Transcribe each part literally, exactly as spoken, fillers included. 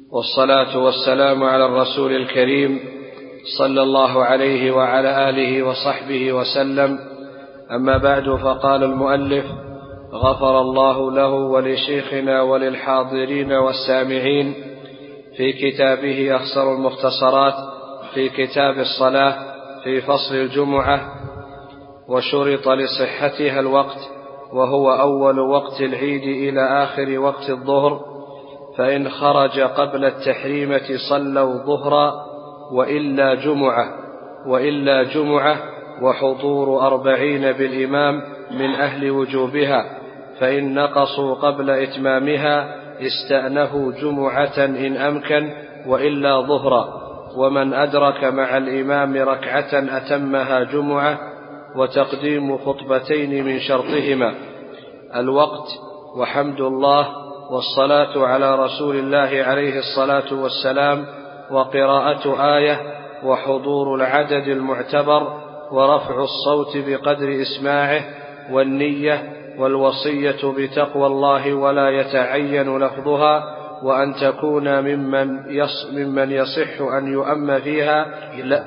والصلاة والسلام على الرسول الكريم صلى الله عليه وعلى آله وصحبه وسلم. أما بعد، فقال المؤلف غفر الله له ولشيخنا وللحاضرين والسامعين في كتابه أخصر المختصرات في كتاب الصلاة في فصل الجمعة: وشرط لصحتها الوقت، وهو أول وقت العيد إلى آخر وقت الظهر، فإن خرج قبل التحريمة صلوا ظهرا وإلا جمعة وإلا جمعة وحضور أربعين بالإمام من أهل وجوبها، فإن نقصوا قبل إتمامها استأنفوا جمعة إن أمكن وإلا ظهرا. ومن أدرك مع الإمام ركعة أتمها جمعة، وتقديم خطبتين من شرطهما الوقت وحمد الله والصلاة على رسول الله عليه الصلاة والسلام وقراءة آية وحضور العدد المعتبر ورفع الصوت بقدر إسماعه والنية والوصية بتقوى الله ولا يتعين لفظها، وأن تكون ممن يص ممن يصح أن يؤم فيها لا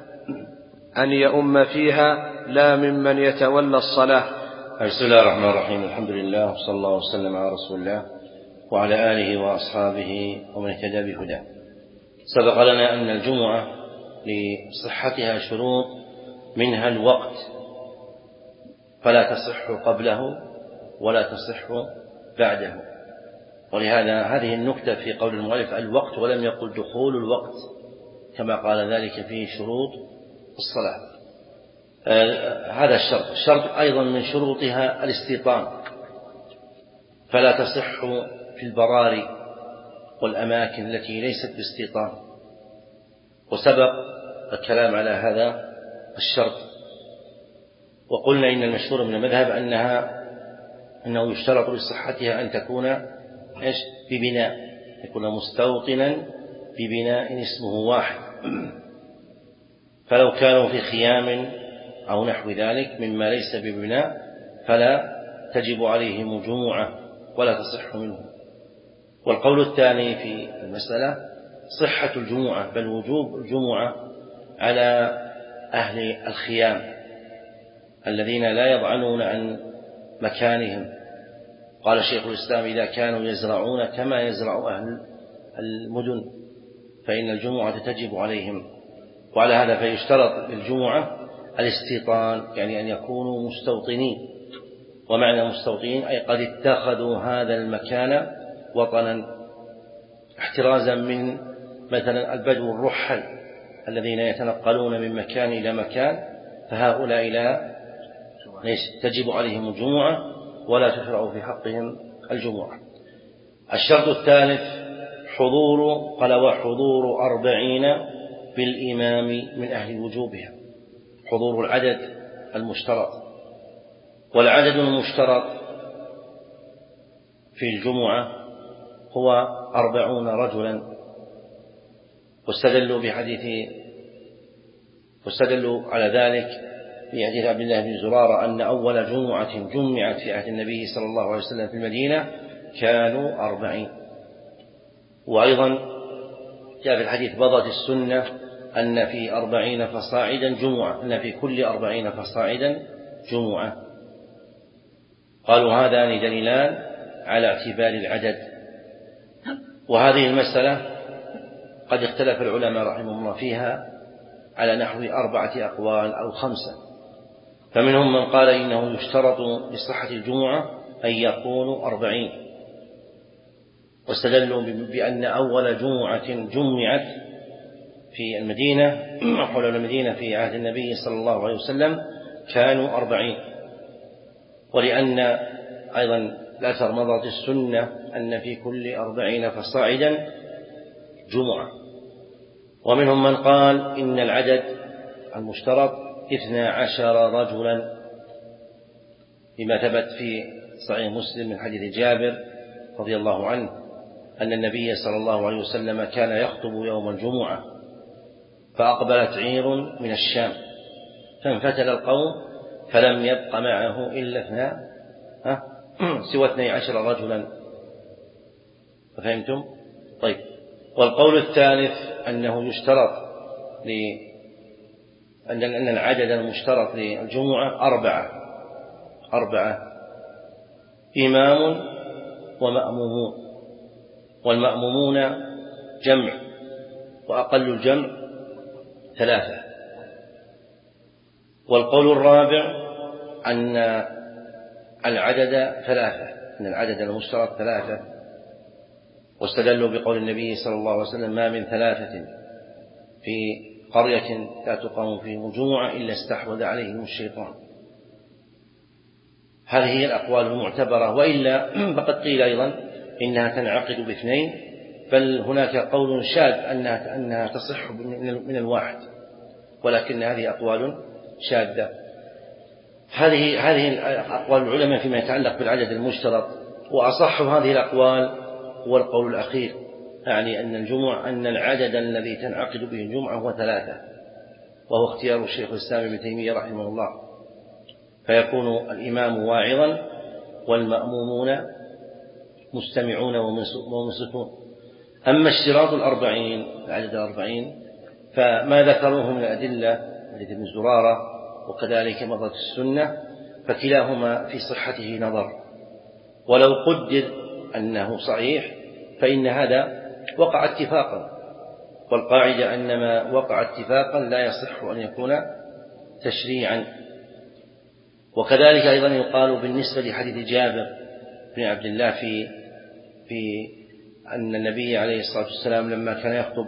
أن يؤم فيها لا ممن يتولى الصلاة. بسم الله الرحمن الرحيم. الحمد لله وصلى الله وسلم على رسول الله وعلى آله وأصحابه ومن اهتدى بهداه. سبق لنا أن الجمعة لصحتها شروط، منها الوقت، فلا تصح قبله ولا تصح بعده. ولهذا هذه النكتة في قول المؤلف الوقت، ولم يقل دخول الوقت كما قال ذلك في شروط الصلاة. آه هذا الشرط. الشرط أيضا من شروطها الاستيطان، فلا تصح في البراري والأماكن التي ليست باستيطان، وسبق الكلام على هذا الشرط. وقلنا إن المشهور من المذهب أنها أنه يشترط لصحتها أن تكون إيش ببناء، يكون مستوطنا ببناء اسمه واحد، فلو كانوا في خيام أو نحو ذلك مما ليس ببناء فلا تجب عليهم جمعة ولا تصح منه. والقول الثاني في المسألة صحة الجمعة، بل وجوب الجمعة على أهل الخيام الذين لا يضعنون عن مكانهم. قال شيخ الإسلام إذا كانوا يزرعون كما يزرع أهل المدن فإن الجمعة تجب عليهم. وعلى هذا فيشترط للجمعة الاستيطان، يعني أن يكونوا مستوطنين. ومعنى مستوطنين أي قد اتخذوا هذا المكان وطنا، احترازا من مثلا البدو الرحل الذين يتنقلون من مكان إلى مكان، فهؤلاء لا تجب عليهم الجمعة ولا تشرع في حقهم الجمعة. الشرط الثالث حضور قال وحضور أربعين بالإمام من أهل وجوبها، حضور العدد المشترط. والعدد المشترط في الجمعة هو أربعون رجلا، واستدلوا بحديث واستدلوا على ذلك في حديث عبد الله بن زرارة أن أول جمعة جمعت في عهد النبي صلى الله عليه وسلم في المدينة كانوا أربعين. وأيضا جاء في الحديث بضت السنة أن في أربعين فصاعدا جمعة، أن في كل أربعين فصاعدا جمعة. قالوا هذان دليلان على اعتبار العدد. وهذه المسألة قد اختلف العلماء رحمهم الله فيها على نحو أربعة أقوال أو خمسة. فمنهم من قال إنه يشترط لصحة الجمعة أن يكونوا أربعين، واستدلوا بأن أول جمعة جمعت في المدينة حول المدينة في عهد النبي صلى الله عليه وسلم كانوا أربعين، ولأن أيضا الأثر مضت السنة أن في كل أربعين فصاعدا جمعة. ومنهم من قال إن العدد المشترط اثنى عشر رجلا، لما ثبت في صحيح مسلم من حديث جابر رضي الله عنه أن النبي صلى الله عليه وسلم كان يخطب يوم الجمعة فأقبلت عير من الشام فانفتل القوم فلم يبق معه إلا اثنا سوى اثني عشر رجلا. فهمتم؟ طيب. والقول الثالث أنه يشترط أن العدد المشترط للجمعة أربعة أربعة إمام ومأمومون، والمأمومون جمع، وأقل الجمع ثلاثة. والقول الرابع أن العدد ثلاثة، أن العدد المشترك ثلاثة، واستدلوا بقول النبي صلى الله عليه وسلم: ما من ثلاثة في قرية لا تقام فيهم جمعة إلا استحوذ عليهم الشيطان. هذه هي الأقوال المعتبرة، وإلا فقد قيل أيضا إنها تنعقد باثنين، بل هناك قول شاذ أنها, أنها تصح من الواحد، ولكن هذه أقوال شاذة. هذه هذه أقوال العلماء فيما يتعلق بالعدد المشترك، وأصح هذه الأقوال هو القول الأخير، يعني أن الجمعة أن العدد الذي تنعقد به الجمعة هو ثلاثة، وهو اختيار الشيخ الإسلام ابن تيمية رحمه الله، فيكون الإمام واعظا والمأمومون مستمعون ومنصتون. أما اشتراط الأربعين، العدد الأربعين، فما ذكروه من الأدلة حديث ابن زرارة وكذلك مضت السنة، فكلاهما في صحته نظر، ولو قدر أنه صحيح فإن هذا وقع اتفاقا، والقاعدة أن ما وقع اتفاقا لا يصح أن يكون تشريعا. وكذلك أيضا يقال بالنسبة لحديث جابر بن عبد الله في في أن النبي عليه الصلاة والسلام لما كان يخطب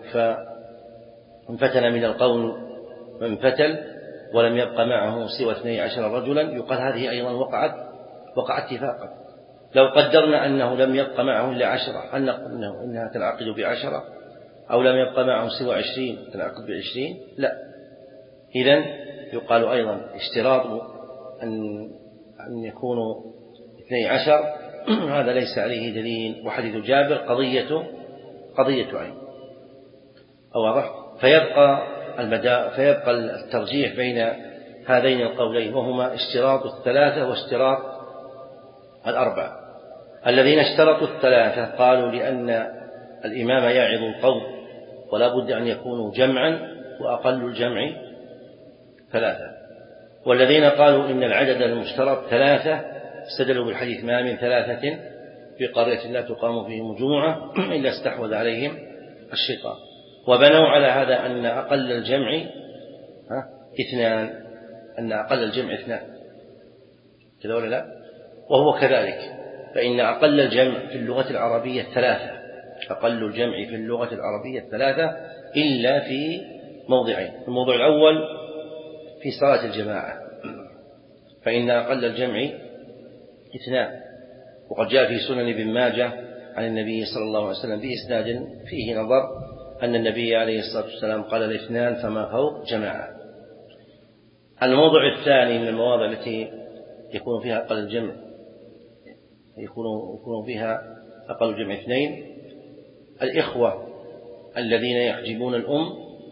فانفتن من القوم من فتل ولم يبق معه سوى اثني عشر رجلا، يقال هذه أيضا وقعت وقع اتفاقا. لو قدرنا أنه لم يبق معه إلا عشرة، هل نقول إنه إنها تنعقد بعشرة؟ أو لم يبق معه سوى عشرين تنعقد بعشرين؟ لا. إذن يقال أيضا اشتراط أن أن يكونوا اثني عشر هذا ليس عليه دليل، وحديث جابر قضية قضية عين. أو واضح؟ فيبقى المدى فيبقى الترجيح بين هذين القولين، وهما اشتراط الثلاثة واشتراط الأربعة. الذين اشترطوا الثلاثة قالوا لأن الإمام يعظ القوم ولا بد أن يكونوا جمعا، وأقل الجمع ثلاثة. والذين قالوا إن العدد المشترك ثلاثة استدلوا بالحديث: ما من ثلاثة في قرية لا تقام فيهم جمعة إلا استحوذ عليهم الشيطان، وبنوا على هذا أن أقل الجمع اثنان، أن أقل الجمع اثنان، كذا ولا لا؟ وهو كذلك، فإن أقل الجمع في اللغة العربية ثلاثة، أقل الجمع في اللغة العربية ثلاثة إلا في موضعين. الموضع الأول في صلاة الجماعة، فإن أقل الجمع اثنان، وقد جاء في سنن ابن ماجه عن النبي صلى الله عليه وسلم بإسناد فيه نظر أن النبي عليه الصلاة والسلام قال: الاثنان فما فوق جماعة. الموضع الثاني من المواضع التي يكون فيها أقل الجمع يكون يكون فيها أقل الجمع اثنين: الإخوة الذين يحجبون الأم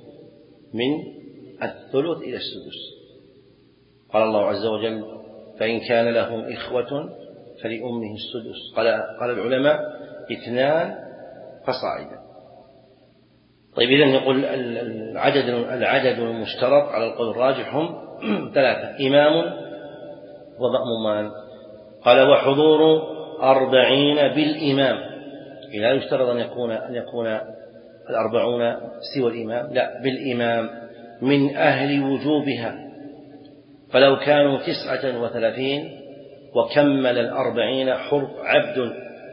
من الثلث إلى السدس. قال الله عز وجل: فإن كان له إخوة فلأمه السدس. قال, قال العلماء: اثنان فصاعدا. طيب، إذن يقول العدد, العدد المشترك على القول الراجح هم ثلاثة: إمام ومأمومان. قال: وحضور أربعين بالإمام. لا يشترط أن يكون, أن يكون الأربعون سوى الإمام، لا، بالإمام من أهل وجوبها، فلو كانوا تسعة وثلاثين وكمل الأربعين حر عبد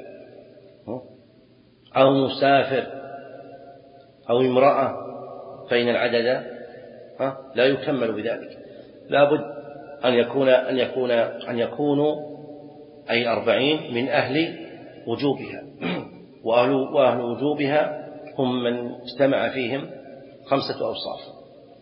أو مسافر أو امرأة فإن العدد لا يكمل بذلك، لا بد أن يكون أن يكون أن يكونوا أي أربعين من أهل وجوبها، وأهل, وأهل وجوبها هم من اجتمع فيهم خمسة أوصاف: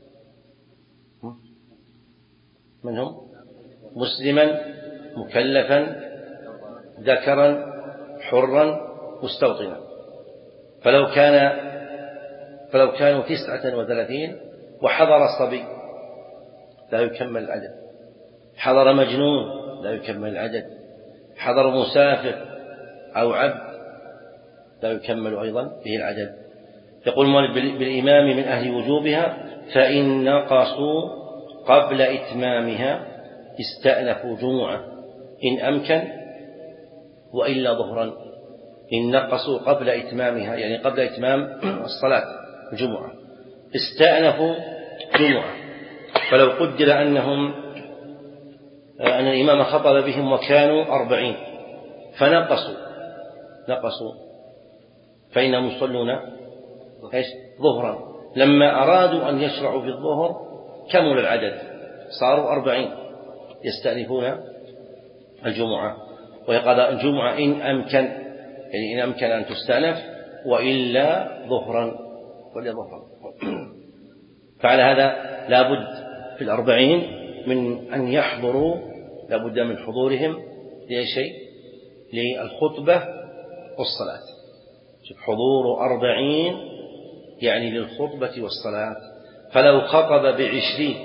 منهم مسلما مكلفا ذكرا حرا مستوطنا. فلو كان فلو كانوا تسعة وثلاثين وحضر صبي لا يكمل العدد، حضر مجنون لا يكمل العدد، حضر مسافر أو عبد لا يكمل أيضا به العدد. يقول بالإمام من أهل وجوبها فإن نقصوا قبل إتمامها استأنفوا جمعة إن أمكن وإلا ظهرا. إن نقصوا قبل إتمامها يعني قبل إتمام الصلاة الجمعة استأنفوا جمعة. فلو قدر أنهم أن الإمام خطب بهم وكانوا أربعين فنقصوا نقصوا فإنهم يصلون ظهرا، لما أرادوا أن يشرعوا في الظهر كمل العدد صاروا أربعين يستأنفون الجمعة. ويقضى الجمعة إن أمكن يعني إن أمكن أن تستأنف وإلا ظهرا وإلا ظهرا. فعلى هذا لابد في الأربعين من أن يحضروا، لابد من حضورهم لأي شيء للخطبة والصلاة. حضور أربعين يعني للخطبة والصلاة. فلو خطب بعشرين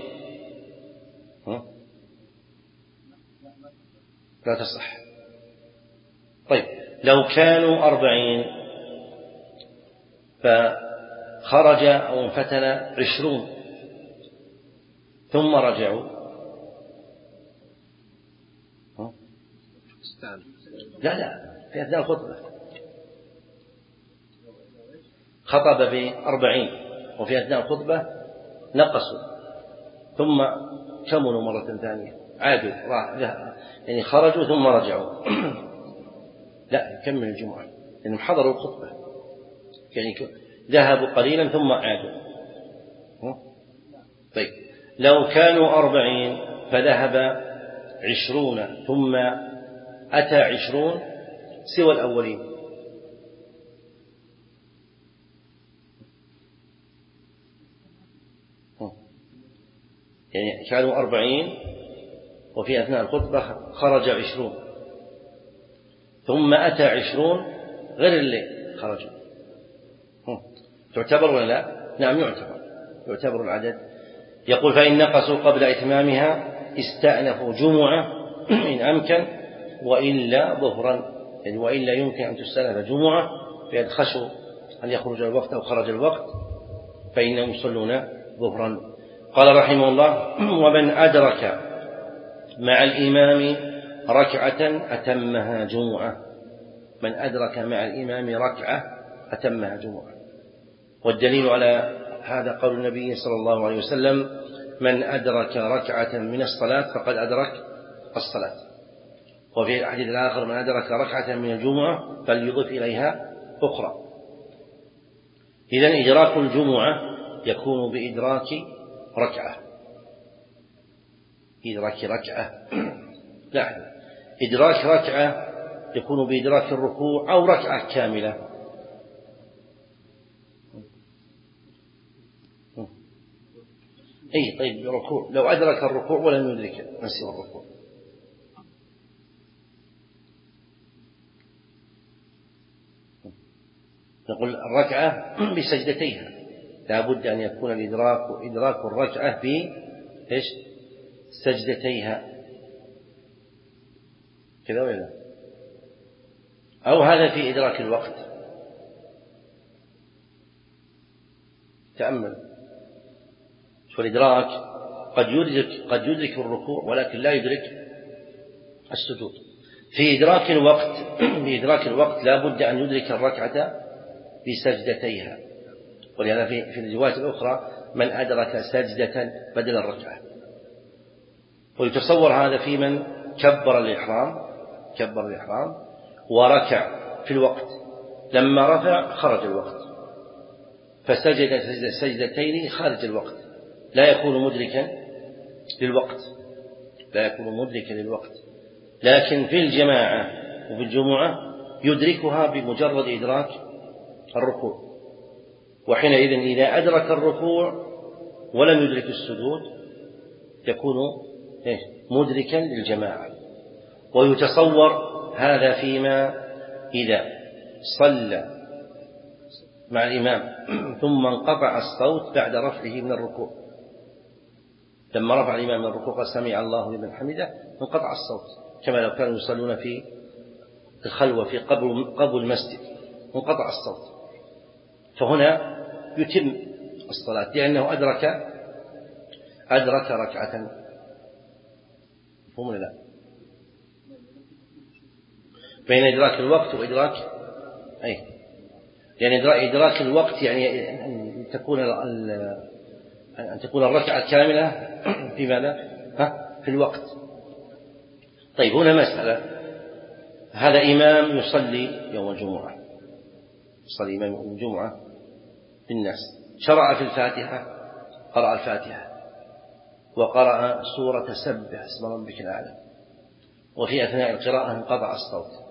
لا تصح. طيب لو كانوا أربعين فخرج أو انفتن عشرون ثم رجعوا لا لا في أثناء الخطبة خطب بأربعين وفي أثناء الخطبة نقصوا ثم كملوا مرة ثانية عادوا يعني خرجوا ثم رجعوا لا كمل الجمعة لأنهم يعني حضروا الخطبة يعني ذهبوا قليلا ثم عادوا. طيب لو كانوا أربعين فذهب عشرون ثم أتى عشرون سوى الأولين يعني كانوا أربعين وفي أثناء الخطبة خرج عشرون ثم أتى عشرون غير اللي خرجوا تعتبر ولا لا؟ نعم يعتبر يعتبر العدد. يقول فإن نقصوا قبل إتمامها استأنفوا جمعة إن أمكن وإلا ظهرا يعني وإلا يمكن أن تستأنف جمعة فإذا خشوا أن يخرج الوقت أو خرج الوقت فإنهم يصلون ظهرا. قال رحمه الله ومن أدرك مع الإمام ركعة أتمها جمعة. من أدرك مع الإمام ركعة أتمها جمعة. والدليل على هذا قول النبي صلى الله عليه وسلم من أدرك ركعة من الصلاة فقد أدرك الصلاة. وفي الحديث الآخر من أدرك ركعة من الجمعة فليضف إليها أخرى. إذن إدراك الجمعة يكون بإدراك ركعة إدراك ركعة لا إدراك ركعة يكون بإدراك الركوع أو ركعة كاملة. أي طيب الركوع لو أدرك الركوع ولم يدرك من سوى الركوع نقول الركعة بسجدتيها لا بد أن يكون الإدراك إدراك الركعة في إيش سجدتيها كذا ولا أو هذا في إدراك الوقت. تأمل والإدراك قد يدرك قد يدرك الركوع ولكن لا يدرك السجود. في إدراك الوقت في إدراك الوقت لا بد أن يدرك الركعة بسجدتيها. ولهذا في في الرواية الأخرى من أدرك سجدة بدل الركعة. ويتصور هذا في من كبر الإحرام كبر الإحرام وركع في الوقت لما رفع خرج الوقت فسجد سجدتين خارج الوقت لا يكون مدركا للوقت لا يكون مدركا للوقت لكن في الجماعة وفي الجمعة يدركها بمجرد إدراك الركوع. وحينئذ إذا أدرك الركوع ولم يدرك السجود يكون مدركا للجماعة. ويتصور هذا فيما إذا صلى مع الإمام ثم انقطع الصوت بعد رفعه من الركوع. لما رفع الإمام من الركوع قال سمع الله لمن حمده انقطع الصوت كما لو كانوا يصلون في الخلوة في قبل قبل المسجد انقطع الصوت. فهنا يتم الصلاة لأنه أدرك أدرك ركعة. مفهوم ولا لا؟ بين إدراك الوقت وإدراك أي يعني إدراك الوقت يعني أن تكون أن تكون الركعة الكاملة في ماذا؟ ها؟ في الوقت. طيب هنا مسألة، هذا إمام يصلي يوم الجمعة، يصلي إمام يوم الجمعة بالناس، شرع في الفاتحة، قرأ الفاتحة وقرأ سورة سبح اسم ربك الأعلى، وفي أثناء القراءة انقطع الصوت،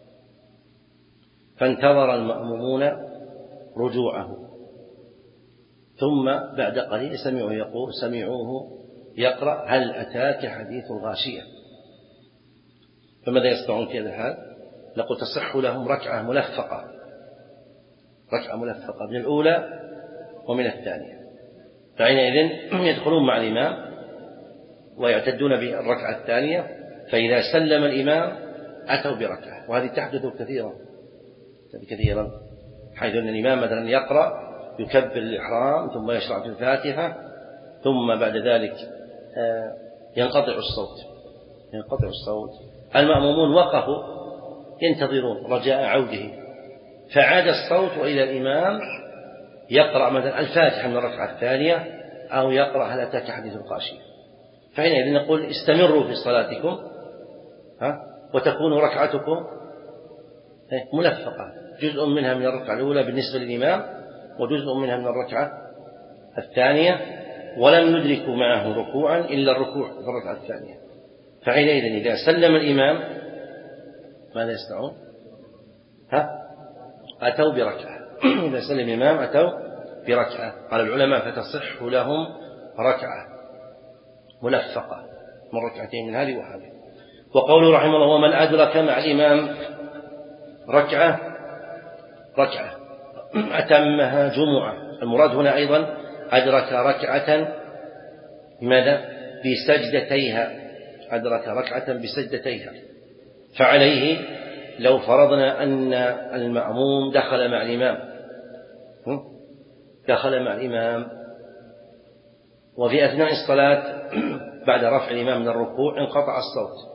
فانتظر المأمومون رجوعه، ثم بعد قليل سمعوه يقول سمعوه يقرأ هل أتاك حديث الغاشية، فماذا يصنعون في هذا الحال؟ نقول تصح لهم ركعة ملفقة، ركعة ملفقة من الأولى ومن الثانية، فحينئذ يدخلون مع الإمام ويعتدون بالركعة الثانية، فإذا سلم الإمام أتوا بركعة، وهذه تحدث كثيرا كثيرا حيث أن الإمام مثلا يقرأ يكبر الإحرام ثم يشرع في الفاتحة، ثم بعد ذلك ينقطع الصوت ينقطع الصوت المأمومون وقفوا ينتظرون رجاء عوده، فعاد الصوت وإلى الإمام يقرأ مثلا الفاتحة من الركعة الثانية أو يقرأ هل أتاك حديث الغاشية، فحينئذ نقول استمروا في صلاتكم ها وتكون ركعتكم ملفقة، جزء منها من الركعة الأولى بالنسبة للإمام وجزء منها من الركعة الثانية، ولم يدركوا معه ركوعا إلا الركوع في الركعة الثانية، فحينئذ إذا سلم الإمام ماذا يصنعون؟ ها أتوا بركعة إذا سلم الإمام أتوا بركعة. قال العلماء فتصح لهم ركعة ملفقة من ركعتين من هذه وهذه. وقوله رحمه الله ومن أدرك مع الإمام ركعة ركعة أتمها جمعة، المراد هنا أيضا أدرك ركعة بماذا؟ بسجدتيها، أدرك ركعة بسجدتيها، فعليه لو فرضنا أن المأموم دخل مع الإمام دخل مع الإمام وفي أثناء الصلاة بعد رفع الإمام من الركوع انقطع الصوت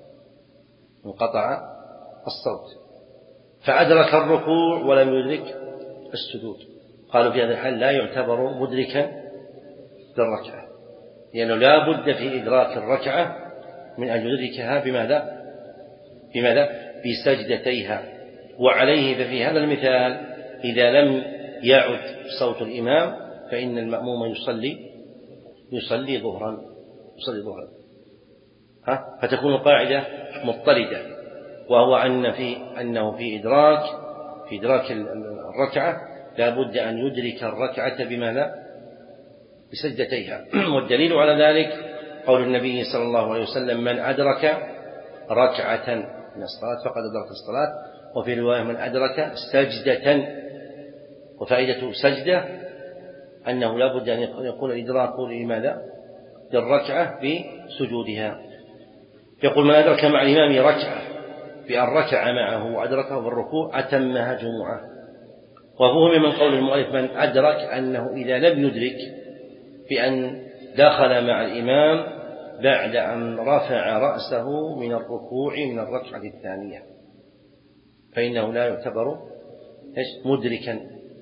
انقطع الصوت فأدرك الركوع ولم يدرك السجود، قالوا في هذا الحال لا يعتبر مدركا للركعة، لأنه لا بد في إدراك الركعة من أن يدركها بماذا؟ بماذا؟ بسجدتيها. وعليه ففي هذا المثال إذا لم يعد صوت الإمام فإن المأموم يصلي يصلي ظهرا يصلي ظهرا ها؟ فتكون القاعدة مضطردة، وهو أن في أنه في إدراك في إدراك الركعة لا بد أن يدرك الركعة بماذا؟ بسجدتيها. والدليل على ذلك قول النبي صلى الله عليه وسلم من أدرك ركعة من الصلاة فقد أدرك الصلاة، وفي رواية من أدرك سجدة، وفائدة سجدة أنه لا بد أن يكون الإدراك لماذا؟ للركعة بسجودها. يقول من أدرك مع الإمام ركعة بأن ركع معه وأدركه بالركوع أتمها جمعة. وفهم من قول المؤلف من أدرك أنه إذا لم يدرك بأن دخل مع الإمام بعد أن رفع رأسه من الركوع من الركعة الثانية فإنه لا يعتبر مدركا،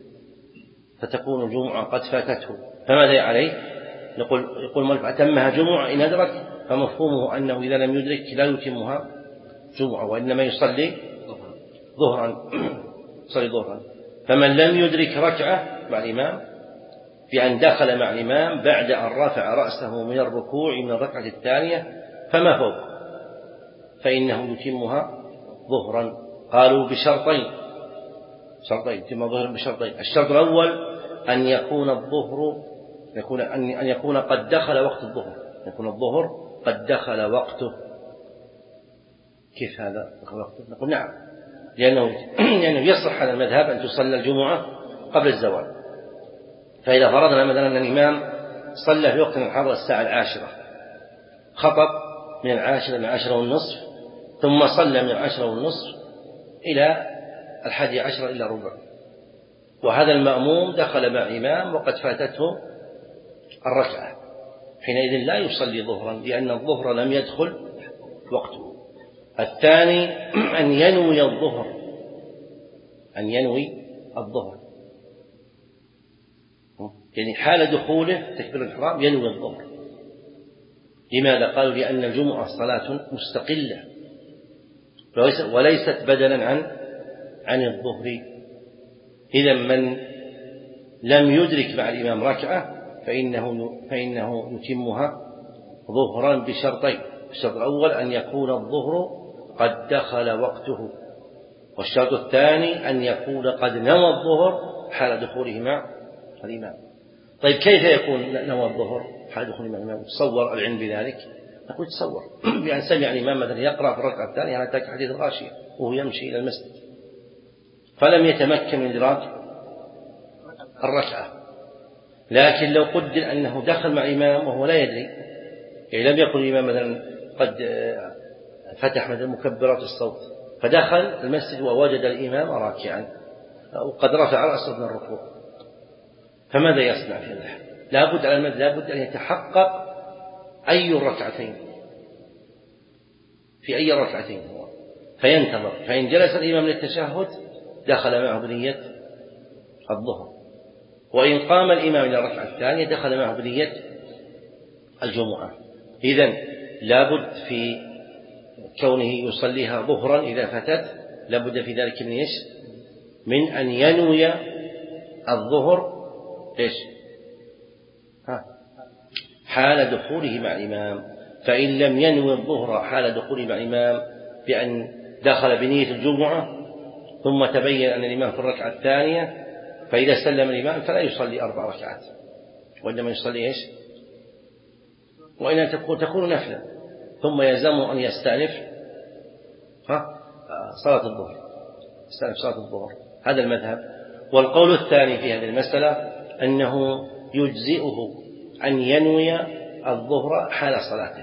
فتكون الجمعة قد فاتته، فماذا عليه؟ يقول يقول المؤلف أتمها جمعة إن أدرك، فمفهومه أنه إذا لم يدرك لا يتمها جمعة وإنما يصلي ظهرا يصلي ظهرا. فمن لم يدرك ركعة مع الإمام بأن دخل مع الإمام بعد أن رفع رأسه من الركوع من الركعة الثانية فما فوق فإنه يتمها ظهرا. قالوا بشرطين شرطين يتم ظهرا بشرطين. الشرط الأول أن يكون الظهر يكون أن يكون قد دخل وقت الظهر يكون الظهر قد دخل وقته. كيف هذا دخل وقته؟ نقول نعم، لأنه لأنه يصح على المذهب أن تصلى الجمعة قبل الزوال. فإذا فرضنا مثلا أن الإمام صلى في وقت الحاضر الساعة العاشرة، خطب من العاشرة إلى العاشرة والنصف، ثم صلى من العاشرة والنصف إلى الحادي عشر إلى ربع، وهذا المأموم دخل مع الإمام وقد فاتته الركعة، حينئذ لا يصلي ظهرا لأن الظهر لم يدخل وقته. الثاني أن ينوي الظهر، أن ينوي الظهر يعني حال دخوله تكبير الإحرام ينوي الظهر. لماذا؟ قالوا لأن الجمعة صلاة مستقلة وليست بدلا عن عن الظهر. إذا من لم يدرك مع الإمام ركعة فإنه فإنه يتمها ظهرا بشرطين: الشرط الأول أن يكون الظهر قد دخل وقته، والشرط الثاني أن يكون قد نوى الظهر حال دخوله مع الإمام. طيب كيف يكون نوى الظهر حال دخوله مع الإمام؟ تصور العلم بذلك؟ نقول تصور بأن سمع الإمام مثلا يقرأ في الركعة الثانية على تاك حديث الغاشية وهو يمشي إلى المسجد، فلم يتمكن من إدراك الركعة، لكن لو قدر أنه دخل مع الإمام وهو لا يدري، يعني لم يكن الإمام مثلا قد فتح مثلا مكبرات الصوت فدخل المسجد ووجد الإمام راكعا وقد رفع رأسه من الركوع، فماذا يصنع في هذا؟ لابد على المد لابد أن يتحقق أي الركعتين في أي ركعتين هو، فينتظر، فإن جلس الإمام للتشهد دخل معه بنية الظهر، وإن قام الإمام إلى الركعة الثانية دخل معه بنية الجمعة. إذن لابد في كونه يصليها ظهرا إذا فتت لابد في ذلك من إيش؟ من أن ينوي الظهر إيش؟ ها حال دخوله مع الإمام. فإن لم ينوي الظهر حال دخوله مع الإمام بأن دخل بنية الجمعة ثم تبين أن الإمام في الركعة الثانية، فإذا سلم الإمام فلا يصلي أربع ركعات وإنما يصلي إيش؟ وإن تكون تكون نفلا، ثم يلزمه أن يستأنف ها صلاة الظهر، يستأنف صلاة الظهر. هذا المذهب. والقول الثاني في هذه المسألة أنه يجزئه أن ينوي الظهر حال صلاته.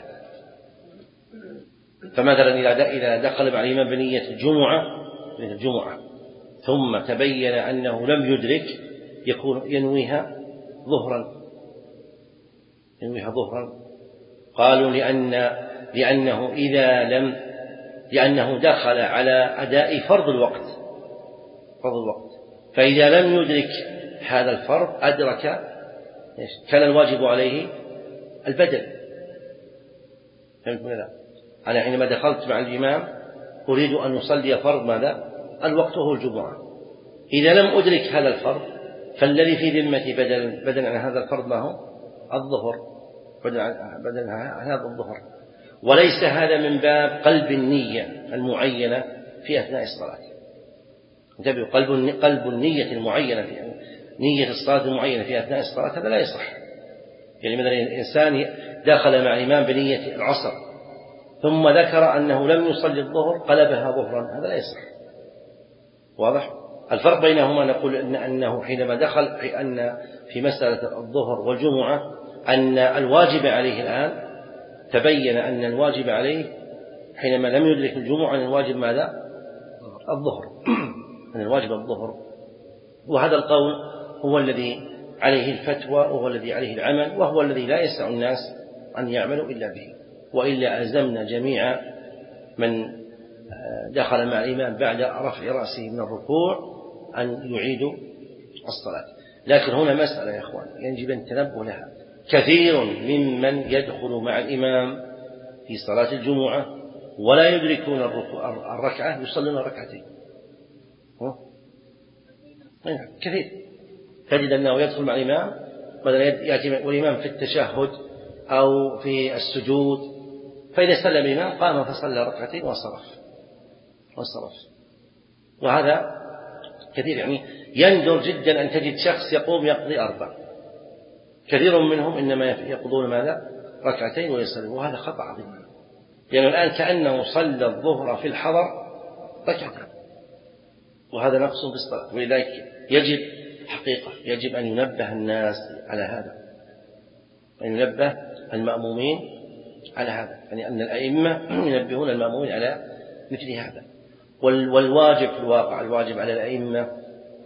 فمثلا إذا دخل مع الإمام بنية الجمعة الجمعة ثم تبين أنه لم يدرك يكون ينويها ظهرا ينويها ظهرا قالوا لأن لأنه إذا لم لأنه دخل على أداء فرض الوقت فرض الوقت فإذا لم يدرك هذا الفرض أدرك كان الواجب عليه البدل. فهمت ولا لا؟ أنا حينما دخلت مع الإمام أريد أن أصلي فرض ماذا؟ الوقت هو الجمعة، إذا لم أدرك هذا الفرض فالذي في ذمتي بدل بدل عن هذا الفرض ما هو الظهر، بدل بدل عن هذا الظهر، وليس هذا من باب قلب النية المعينة في أثناء الصلاة. انتبهوا، قلب قلب النية المعينة في نية الصلاة المعينة في أثناء الصلاة هذا لا يصح. يعني مثلا الإنسان دخل مع الإمام بنية العصر ثم ذكر أنه لم يصلي الظهر قلبها ظهرا، هذا لا يصح. واضح؟ الفرق بينهما نقول إن أنه حينما دخل أن في مسألة الظهر والجمعة أن الواجب عليه الآن تبين أن الواجب عليه حينما لم يدرك الجمعة أن الواجب ماذا؟ الظهر أن الواجب الظهر. وهذا القول هو الذي عليه الفتوى وهو الذي عليه العمل وهو الذي لا يسع الناس أن يعملوا إلا به، وإلا ألزمنا جميع من دخل مع الإمام بعد رفع رأسه من الركوع أن يعيدوا الصلاة. لكن هنا مسألة يا أخوان يجب أن تنبه لها. كثير ممن يدخل مع الإمام في صلاة الجمعة ولا يدركون الركعة يصلون ركعتين. كثير تجد أنه يدخل مع الإمام مثلا يأتي والإمام في التشهد أو في السجود، فإذا سلم الإمام قام فصلى ركعتين وصرف وصرف وهذا كثير. يعني يندر جدا أن تجد شخص يقوم يقضي أربع، كثير منهم إنما يقضون ماذا؟ ركعتين ويصلون، وهذا خطأ عظيم. يعني الآن كأنه صلى الظهر في الحضر ركعتين، وهذا نقص في الصلاة. ولذلك يجب حقيقة يجب أن ينبه الناس على هذا، أن ينبه المأمومين على هذا، يعني أن الأئمة ينبهون المأمومين على مثل هذا. والواجب في الواقع الواجب على الأئمة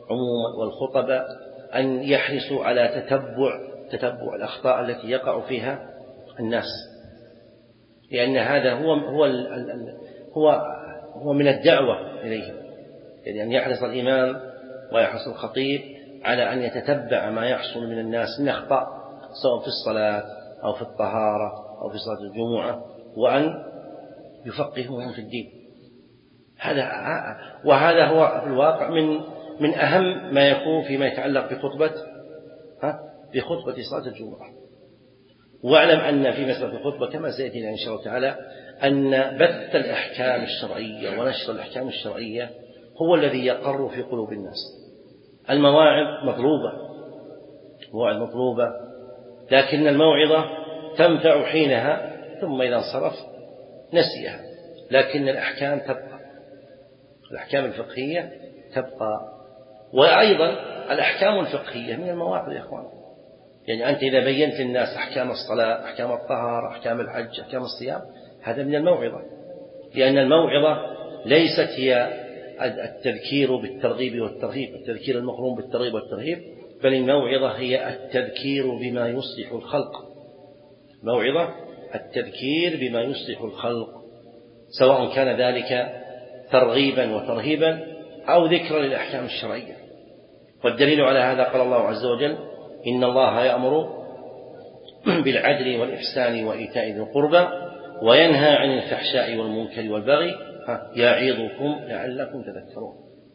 عموما والخطباء أن يحرصوا على تتبع تتبع الأخطاء التي يقع فيها الناس، لأن هذا هو هو هو هو من الدعوة إليهم، يعني أن يحرص الإمام ويحرص الخطيب على أن يتتبع ما يحصل من الناس من أخطاء سواء في الصلاة أو في الطهارة أو في صلاة الجمعة، وأن يفقههم في الدين. هذا وهذا هو في الواقع من من أهم ما يكون فيما يتعلق بخطبة ها بخطبة صلاة الجمعة. واعلم أن في مسألة الخطبة كما سيأتينا إن شاء الله تعالى أن بث الأحكام الشرعية ونشر الأحكام الشرعية هو الذي يقر في قلوب الناس. المواعظ مطلوبة مواعظ مطلوبة لكن الموعظة تنفع حينها ثم إذا انصرف نسيها، لكن الأحكام تبقى، الأحكام الفقهية تبقى. وأيضا الأحكام الفقهية من المواعظ يا إخوان، يعني أنت إذا بينت للناس أحكام الصلاة أحكام الطهارة أحكام الحج أحكام الصيام هذا من الموعظة، لأن الموعظة ليست هي التذكير بالترغيب والترهيب، التذكير المقرون بالترغيب والترهيب، بل الموعظة هي التذكير بما يصلح الخلق، موعظة التذكير بما يصلح الخلق، سواء كان ذلك ترغيبا وترهيبا أو ذكرا للأحكام الشرعية. والدليل على هذا قال الله عز وجل: إن الله يأمر بالعدل والإحسان وإيتاء ذي القربى وينهى عن الفحشاء والمنكر والبغي يعظكم لعلكم تذكرون.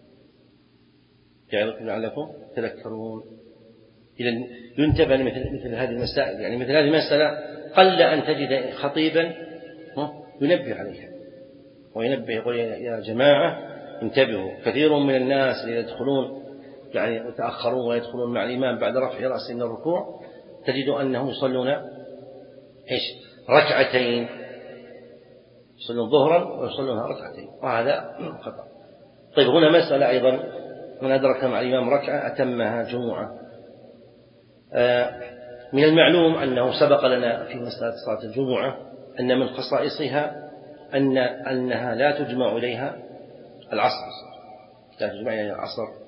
يعظكم لعلكم تذكرون. إذن ينتبه مثل مثل هذه المسائل، يعني مثل هذه المسألة قل أن تجد خطيبا ينبه عليها وينبه يقول: يا جماعة انتبهوا، كثير من الناس اللي يدخلون يعني يتأخرون ويدخلون مع الإمام بعد رفع رأس من الركوع تجد أنهم يصلون إيش ركعتين، يصلون ظهرا ويصلونها ركعتين، وهذا خطأ. طيب هنا مسألة أيضا: من أدرك مع الإمام ركعة أتمها جمعة. من المعلوم أنه سبق لنا في مسألة صلاة الجمعة أن من خصائصها أن أنها لا تجمع إليها العصر، لا تجمع إليها العصر.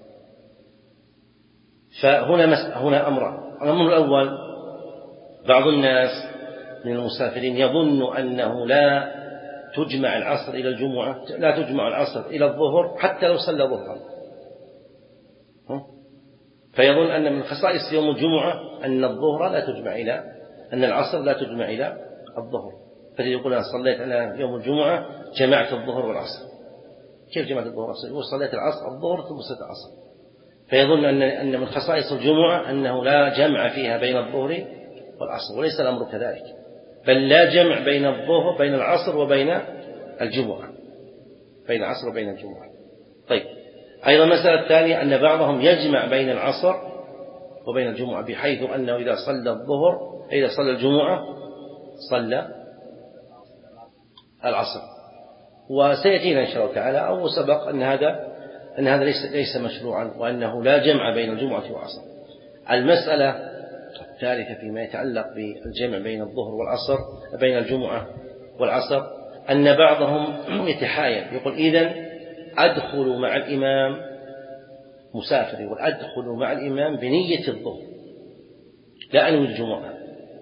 فهنا مس... هنا أمران. الأمر الأول: بعض الناس من المسافرين يظن أنه لا تجمع العصر إلى الجمعة، لا تجمع العصر إلى الظهر حتى لو صلى ظهرا، فيظن أن من خصائص يوم الجمعة أن الظهر لا تجمع إلى أن العصر لا تجمع إلى الظهر، فالذي يقول أنا صليت أنا يوم الجمعة جمعت الظهر والعصر. كيف جمعت الظهر والعصر؟ يقول صليت العصر الظهر ثم صليت العصر، فيظن أن أن من خصائص الجمعة أنه لا جمع فيها بين الظهر والعصر، وليس الأمر كذلك، بل لا جمع بين الظهر بين العصر وبين الجمعة، بين العصر وبين الجمعة. طيب أيضا المسألة الثانية أن بعضهم يجمع بين العصر وبين الجمعة، بحيث أنه إذا صلى الظهر إذا صلى الجمعة صلى العصر. وسيأتينا إن شاء الله تعالى أو سبق أن هذا أن هذا ليس ليس مشروعا، وأنه لا جمع بين الجمعة والعصر. المسألة الثالثة فيما يتعلق بالجمع بين الظهر والعصر بين الجمعة والعصر أن بعضهم يتحايل يقول: إذن أدخل مع الإمام مسافر، يقول أدخل مع الإمام بنية الظهر لا أنوي الجمعة،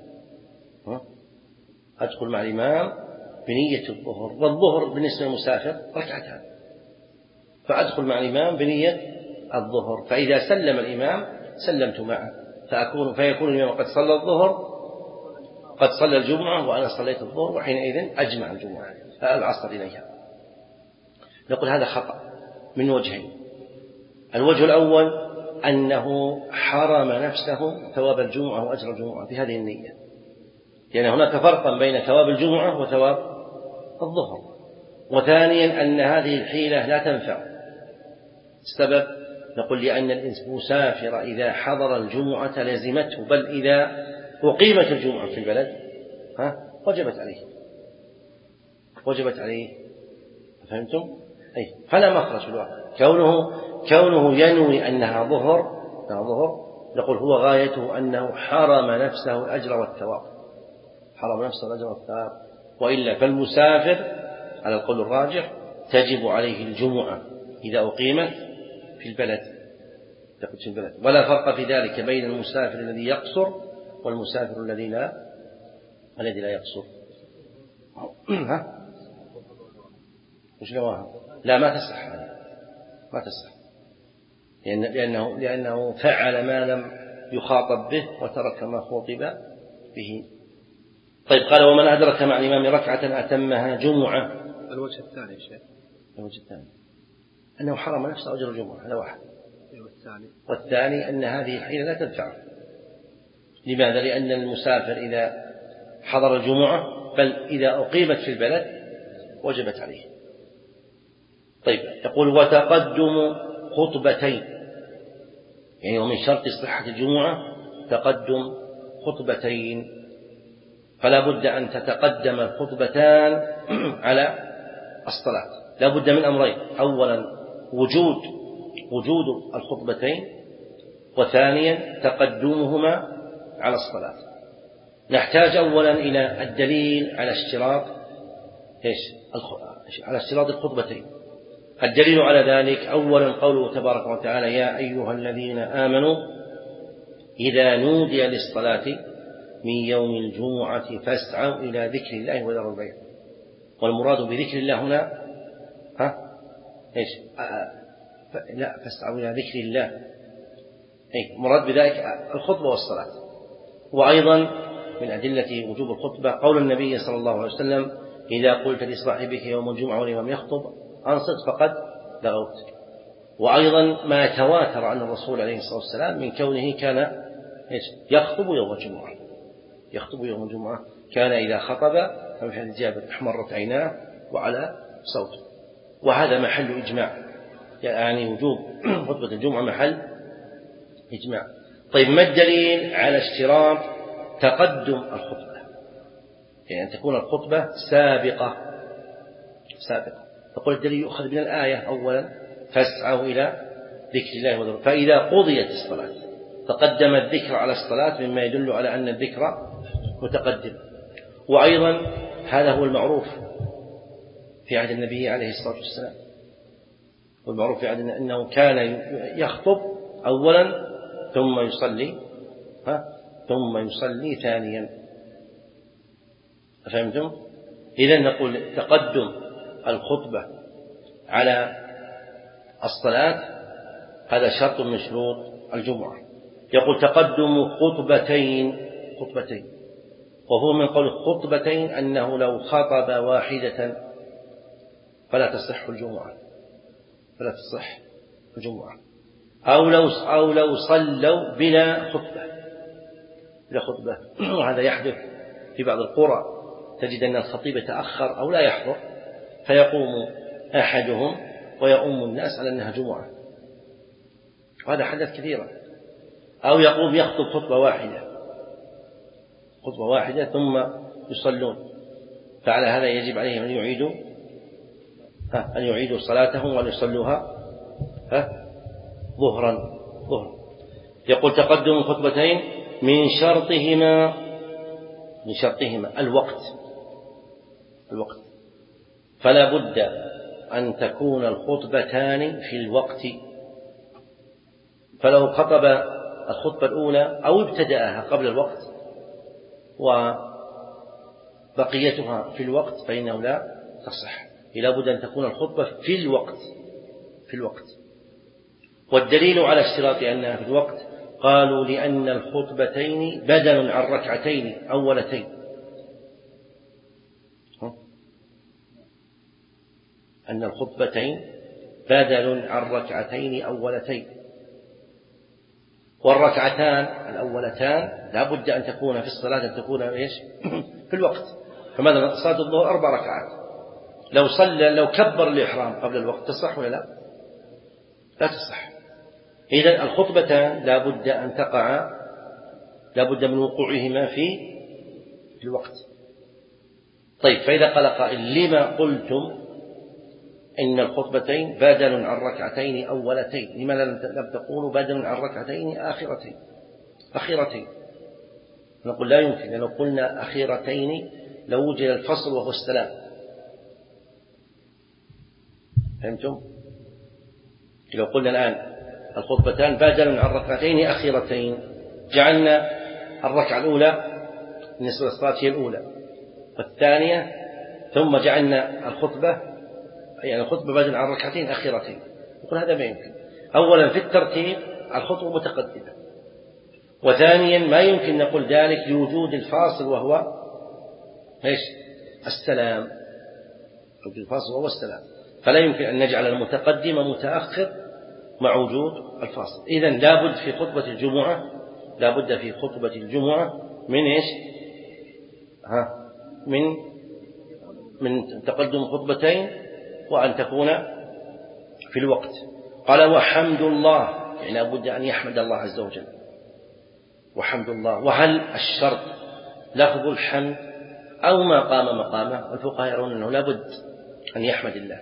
أدخل مع الإمام بنية الظهر، والظهر بالنسبة للمسافر ركعتان، فأدخل مع الإمام بنية الظهر، فإذا سلم الإمام سلمت معه، فأكون فيكون الإمام قد صلى الظهر قد صلى الجمعة وأنا صليت الظهر، وحينئذ أجمع الجمعة العصر إليها. نقول هذا خطأ من وجهين: الوجه الأول أنه حرم نفسه ثواب الجمعة وأجر الجمعة بهذه النية، لأن يعني هناك فرقا بين ثواب الجمعة وثواب الظهر. وثانيا أن هذه الحيلة لا تنفع. السبب نقول لأن المسافر إذا حضر الجمعة لزمته، بل إذا أقيمت الجمعة في البلد ها وجبت عليه وجبت عليه فهمتم؟ أي فلا مخرج في الواقع. كونه كونه ينوي أنها ظهر أنها ظهر نقول هو غايته أنه حرم نفسه الأجر والثواب، حرم نفسه الأجر والثواب. وإلا فالمسافر على القول الراجح تجب عليه الجمعة إذا أقيمت في البلد، في البلد. ولا فرق في ذلك بين المسافر الذي يقصر والمسافر الذي لا الذي لا يقصر. ها؟ مش لواها؟ لا ما تصح، ما تصح، لأن لأنه لأنه فعل ما لم يخاطب به وترك ما خوطب به. طيب قال ومن أدرك مع الإمام ركعة أتمها جمعة. الوجه الثاني شيء. الوجه الثاني أنه حرم نفسه أجر الجمعة، هذا واحد. والثاني والثاني أن هذه الحيلة لا تنفع. لماذا؟ لأن المسافر إذا حضر الجمعة بل إذا أقيمت في البلد وجبت عليه. طيب يقول وتقدم خطبتين، يعني ومن شرط صحة الجمعة تقدم خطبتين، فلا بد أن تتقدم الخطبتان على الصلاة. لا بد من أمرين: أولا وجود وجود الخطبتين، وثانيا تقدمهما على الصلاة. نحتاج أولا إلى الدليل على اشتراط إيش؟ على اشتراط الخطبتين. الدليل على ذلك أولا قوله تبارك وتعالى: يا أيها الذين آمنوا إذا نودي للصلاة من يوم الجمعة فاسعوا إلى ذكر الله وذروا البيع. والمراد بذكر الله هنا ها إيش؟ لا فاسعوا إلى ذكر الله، أي مراد بذلك الخطبة والصلاة. وأيضا من أدلة وجوب الخطبة قول النبي صلى الله عليه وسلم: إذا قلت لصاحبك يوم الجمعة والإمام يخطب أنصت فقد لغوت. وأيضا ما تواتر عن الرسول عليه الصلاة والسلام من كونه كان يخطب يوم الجمعة، يخطب يوم الجمعة كان إذا خطب كما في حديث جابر احمرت عيناه وعلى صوته. وهذا محل إجماع، يعني وجوب خطبة الجمعة محل إجماع. طيب ما الدليل على اشتراط تقدم الخطبة؟ يعني أن تكون الخطبة سابقة سابقة. فقل الدليل يؤخذ من الآية أولا: فاسعوا إلى ذكر الله وذروا. فإذا قضيت الصلاة تقدم الذكر على الصلاة مما يدل على أن الذكر متقدم. وأيضا هذا هو المعروف في عهد النبي عليه الصلاة والسلام، والمعروف في عهد أنه كان يخطب أولا ثم يصلي ها ثم يصلي ثانيا. فهمتم؟ إذن نقول تقدم الخطبة على الصلاة هذا شرط من شروط الجمعة. يقول تقدم خطبتين خطبتين وهو من قول خطبتين أنه لو خطب واحدة فلا تصح الجمعة فلا تصح الجمعة أو لو أو لو صلوا بلا خطبة بلا خطبة. وهذا يحدث في بعض القرى، تجد أن الخطيب يتأخر أو لا يحضر فيقوم أحدهم ويؤم الناس على أنها جمعة، وهذا حدث كثيرا. أو يقوم يخطب خطبة واحدة خطبة واحدة ثم يصلون، فعلى هذا يجب عليهم أن يعيدوا أن يعيدوا صلاتهم وأن يصلوها ظهرا ظهرا. يقول تقدم الخطبتين من شرطهما من شرطهما الوقت الوقت فلا بد أن تكون الخطبتان في الوقت. فلو خطب الخطبة الأولى أو ابتدأها قبل الوقت وبقيتها في الوقت فإنه لا تصح. لا بد أن تكون الخطبة في الوقت في الوقت. والدليل على اشتراط أنها في الوقت قالوا لأن الخطبتين بدل عن ركعتين أولتين. أن الخطبتين بدل عن ركعتين أولتين، والركعتان الأولتان لا بد أن تكون في الصلاة أن تكون إيش في الوقت. فماذا صلاة الظهر أربع ركعات، لو صلى لو كبر الإحرام قبل الوقت تصح ولا لا؟ لا تصح. إذن الخطبتان لا بد أن تقع لا بد من وقوعهما في الوقت. طيب فإذا قال قائل لما قلتم إن الخطبتين بدل عن ركعتين أولتين، لماذا لم تقولوا بدل عن ركعتين آخرتين أخيرتين؟ نقول لا يمكن، لو قلنا أخيرتين لو وجد الفصل وهو السلام. فهمتم؟ لو قلنا الآن الخطبتان بدلا عن ركعتين أخيرتين. جعلنا الركعة الأولى بالنسبة للصلاة هي الأولى والثانية، ثم جعلنا الخطبة يعني الخطبة بدلا عن ركعتين أخيرتين. يقول هذا ما يمكن. أولا في الترتيب الخطبة متقدمة، وثانيا ما يمكن نقول ذلك لوجود الفاصل وهو إيش؟ السلام. وجود الفاصل وهو السلام، فلا يمكن أن نجعل المتقدم متأخر مع وجود الفاصل. إذن لابد في خطبة الجمعة لابد في خطبة الجمعة من إيش؟ ها من من تقدم خطبتين، وأن تكون في الوقت. قال وحمد الله، يعني لابد أن يحمد الله عز وجل. وحمد الله، وهل الشرط لفظ الحمد أو ما قام مقامه؟ الفقهاء يرون أنه لابد أن يحمد الله،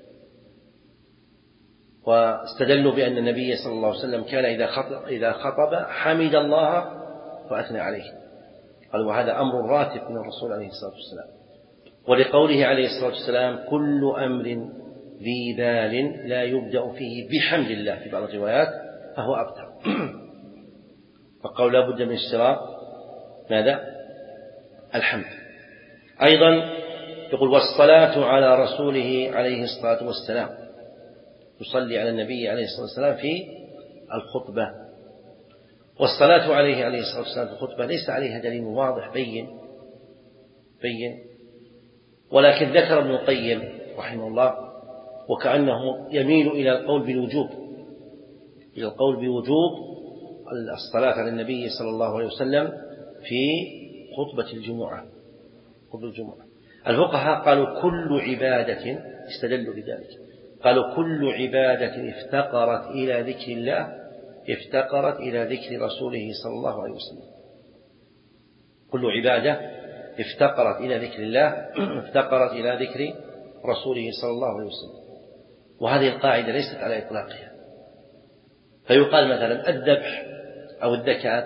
واستدلوا بأن النبي صلى الله عليه وسلم كان إذا خطب, إذا خطب حمد الله وأثنى عليه. قالوا وهذا أمر راتب من الرسول عليه الصلاة والسلام. ولقوله عليه الصلاة والسلام كل أمر ذي بال لا يبدأ فيه بحمد الله في بعض الروايات فهو أبتر. فقالوا لا بد من اشتراط ماذا؟ الحمد. أيضا يقول والصلاة على رسوله عليه الصلاة والسلام، يصلي على النبي عليه الصلاة والسلام في الخطبة. والصلاة عليه عليه الصلاة والسلام في الخطبة ليس عليها دليل واضح بين بين ولكن ذكر ابن القيم رحمه الله وكأنه يميل إلى القول بالوجوب إلى القول بوجوب الصلاة على النبي صلى الله عليه وسلم في خطبة الجمعة. خطبة الجمعة الفقهاء قالوا كل عبادة، استدلوا بذلك، قالوا كل عبادة افتقرت إلى ذكر الله افتقرت إلى ذكر رسوله صلى الله عليه وسلم. كل عبادة افتقرت إلى ذكر الله افتقرت إلى ذكر رسوله صلى الله عليه وسلم. وهذه القاعدة ليست على إطلاقها. فيقال مثلا الذبح أو الزكاة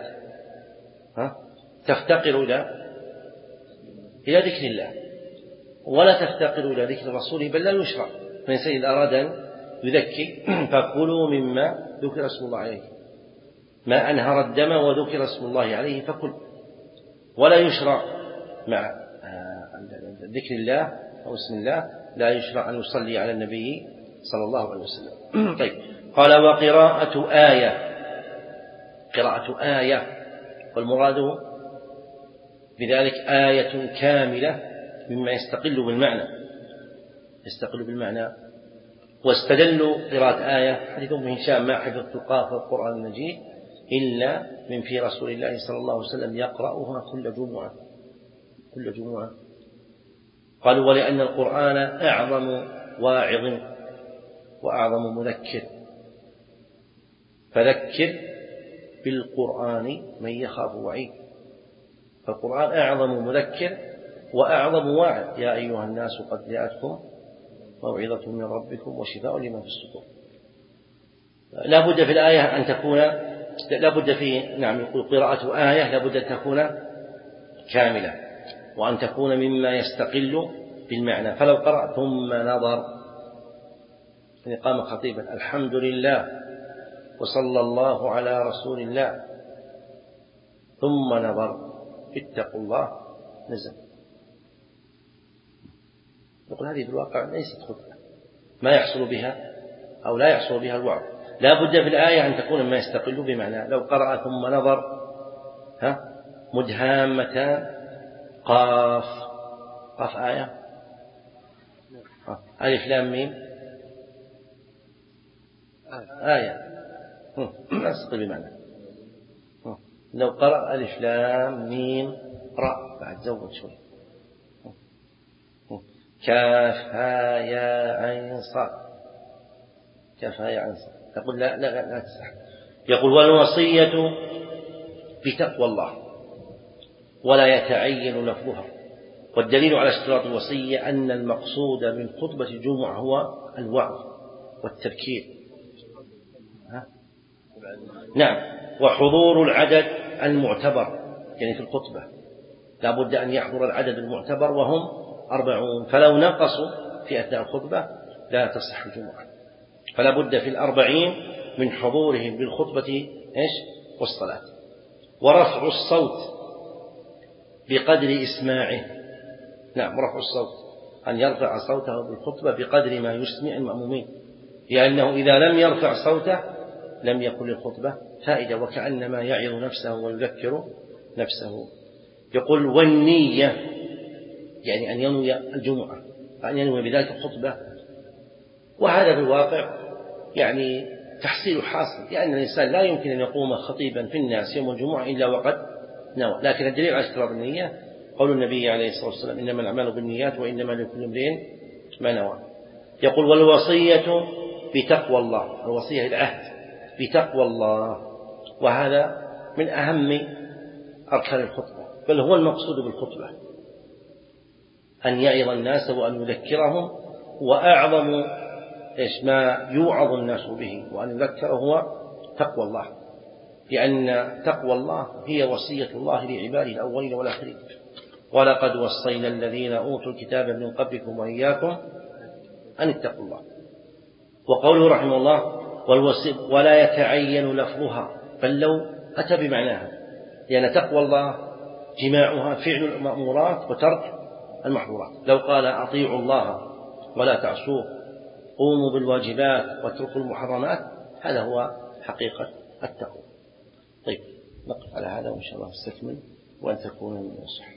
تفتقر إلى إلى ذكر الله ولا تفتقر إلى ذكر رسوله، بل لا يشرع. فالإنسان إذا أراد أن يذكي فكلوا مما ذكر اسم الله عليه، ما أنهر الدم وذكر اسم الله عليه فكل. ولا يشرع مع ذكر الله أو اسم الله لا يشرع أن يصلي على النبي صلى الله عليه وسلم. طيب قال وقراءة آية، قراءة آية والمراد بذلك آية كاملة مما يستقل بالمعنى يستقل بالمعنى واستدلوا قراءة آية حديث ابن هشام ما حفظت القاف القرآن المجيد إلا من في رسول الله صلى الله عليه وسلم يقرأها كل جمعة كل جمعة. قالوا ولأن القرآن أعظم واعظ وأعظم مذكر، فذكر بالقرآن من يخاف وعيد. فالقرآن أعظم مذكر وأعظم واعظ. يا أيها الناس قد جاءتكم موعظة من ربكم وشفاء لما في الصدور. لا بد في الآية أن تكون لا بد في نعم يقول قراءة آية لا بد أن تكون كاملة وأن تكون مما يستقل بالمعنى. فلو قرأ ثم نظر يعني قام خطيبا الحمد لله وصلى الله على رسول الله ثم نظر اتقوا الله نزل. نقول هذه في الواقع ليست خطبة ما يحصل بها أو لا يحصل بها الوعظ. لا بد في الآية أن تكون ما يستقل بمعنى. لو قرأ ثم نظر ها مدهامتان قاف قاف آية ألف لام ميم آية لا يستقل بمعنى. لو قرأ ألف لام ميم راء بعد زود شوي كاف ها يا عين صاد كاف ها يا عين صاد تقول لا لا لا, لا تستحق. يقول والوصية بتقوى الله ولا يتعين لفظها. والدليل على اشتراط الوصية أن المقصود من خطبة الجمعة هو الوعظ والتذكير. ها؟ نعم وحضور العدد المعتبر يعني في الخطبة لا بد أن يحضر العدد المعتبر وهم أربعون. فلو نقصوا في أثناء الخطبة لا تصح الجمعة. فلا بد في الأربعين من حضورهم بالخطبة إيش والصلاة. ورفع الصوت بقدر إسماعه، نعم رفع الصوت أن يرفع صوته بالخطبة بقدر ما يسمع المأمومين، لأنه إذا لم يرفع صوته لم يكن للخطبة فائدة، وكأنما يعظ نفسه ويذكر نفسه. يقول والنية يعني أن ينوي الجمعة، أن ينوي بذلك الخطبة، وهذا في الواقع يعني تحصيل حاصل، لأن الإنسان لا يمكن أن يقوم خطيبا في الناس يوم الجمعة إلا وقد نوى. لكن الدليل على اشتراط النية قول النبي عليه الصلاة والسلام إنما الأعمال بالنيات وإنما لكل امرئ ما نوى. يقول والوصية بتقوى الله، الوصية العهد بتقوى الله، وهذا من أهم أركان الخطبة، بل هو المقصود بالخطبة أن يعظ الناس وأن يذكرهم، وأعظم إيش ما يوعظ الناس به وأن يذكره هو تقوى الله، لأن تقوى الله هي وصية الله لعباده الأولين والآخرين. ولقد وصينا الذين أوتوا الكتاب من قبلكم وإياكم أن اتقوا الله. وقوله رحمه الله ولا يتعين لفظها، بل لو أتى بمعناها، لأن تقوى الله جماعها فعل المأمورات وترك المحظورات. لو قال أطيعوا الله ولا تعصوه، قوموا بالواجبات واتركوا المحرمات، هذا هو حقيقة التقوى. طيب نقف على هذا وإن شاء الله نستكمل وأن تكون من الصحة.